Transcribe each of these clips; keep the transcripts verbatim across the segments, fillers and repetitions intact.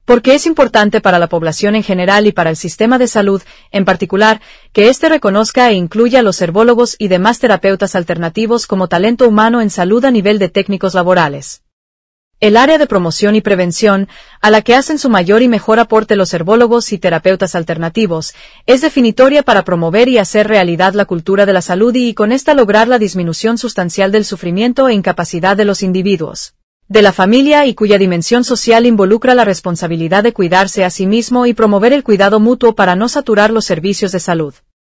Porque es importante para la población en general y para el sistema de salud, en particular, que éste reconozca e incluya a los herbólogos y demás terapeutas alternativos como talento humano en salud a nivel de técnicos laborales. El área de promoción y prevención, a la que hacen su mayor y mejor aporte los herbólogos y terapeutas alternativos, es definitoria para promover y hacer realidad la cultura de la salud y, con esta, lograr la disminución sustancial del sufrimiento e incapacidad de los individuos, de la familia y cuya dimensión social involucra la responsabilidad de cuidarse a sí mismo y promover el cuidado mutuo para no saturar los servicios de salud.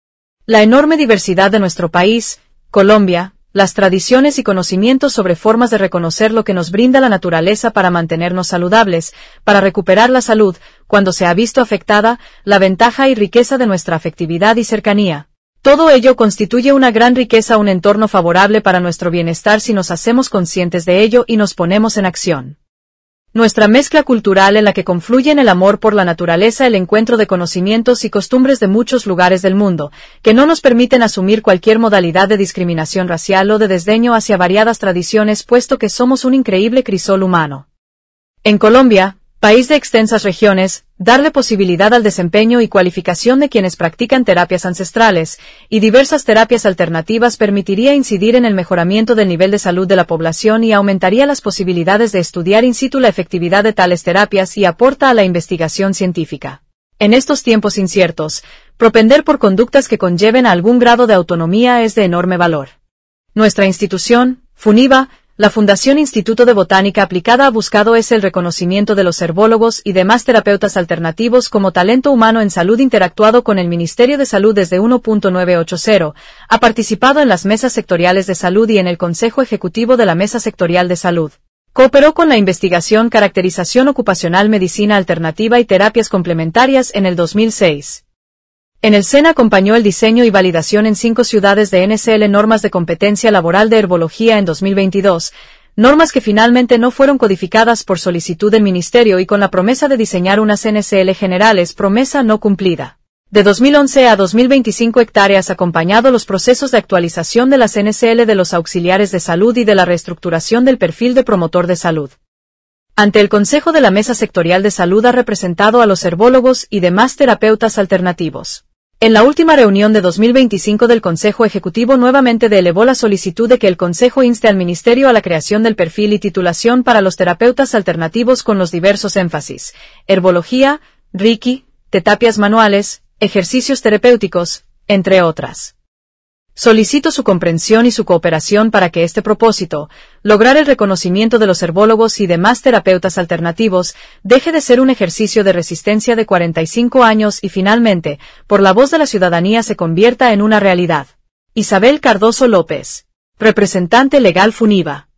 La enorme diversidad de nuestro país, Colombia, las tradiciones y conocimientos sobre formas de reconocer lo que nos brinda la naturaleza para mantenernos saludables, para recuperar la salud, cuando se ha visto afectada, la ventaja y riqueza de nuestra afectividad y cercanía. Todo ello constituye una gran riqueza, un entorno favorable para nuestro bienestar si nos hacemos conscientes de ello y nos ponemos en acción. Nuestra mezcla cultural, en la que confluyen el amor por la naturaleza, el encuentro de conocimientos y costumbres de muchos lugares del mundo, que no nos permiten asumir cualquier modalidad de discriminación racial o de desdeño hacia variadas tradiciones, puesto que somos un increíble crisol humano. En Colombia, país de extensas regiones, darle posibilidad al desempeño y cualificación de quienes practican terapias ancestrales y diversas terapias alternativas permitiría incidir en el mejoramiento del nivel de salud de la población y aumentaría las posibilidades de estudiar in situ la efectividad de tales terapias y aporta a la investigación científica. En estos tiempos inciertos, propender por conductas que conlleven a algún grado de autonomía es de enorme valor. Nuestra institución, FUNIVA, la Fundación Instituto de Botánica Aplicada, ha buscado es el reconocimiento de los herbólogos y demás terapeutas alternativos como talento humano en salud, interactuado con el Ministerio de Salud desde uno punto novecientos ochenta, ha participado en las mesas sectoriales de salud y en el Consejo Ejecutivo de la Mesa Sectorial de Salud. Cooperó con la investigación, caracterización ocupacional, medicina alternativa y terapias complementarias en el dos mil seis. En el SENA acompañó el diseño y validación en cinco ciudades de N S L normas de competencia laboral de herbología en dos mil veintidós, normas que finalmente no fueron codificadas por solicitud del Ministerio y con la promesa de diseñar unas N S L generales, promesa no cumplida. De dos mil once a dos mil veinticinco hectáreas, acompañado los procesos de actualización de las N S L de los auxiliares de salud y de la reestructuración del perfil de promotor de salud. Ante el Consejo de la Mesa Sectorial de Salud ha representado a los herbólogos y demás terapeutas alternativos. En la última reunión de dos mil veinticinco del Consejo Ejecutivo nuevamente elevó la solicitud de que el Consejo inste al Ministerio a la creación del perfil y titulación para los terapeutas alternativos con los diversos énfasis: herbología, reiki, terapias manuales, ejercicios terapéuticos, entre otras. Solicito su comprensión y su cooperación para que este propósito, lograr el reconocimiento de los herbólogos y demás terapeutas alternativos, deje de ser un ejercicio de resistencia de cuarenta y cinco años y finalmente, por la voz de la ciudadanía, se convierta en una realidad. Isabel Cardoso López, representante legal FUNIVA.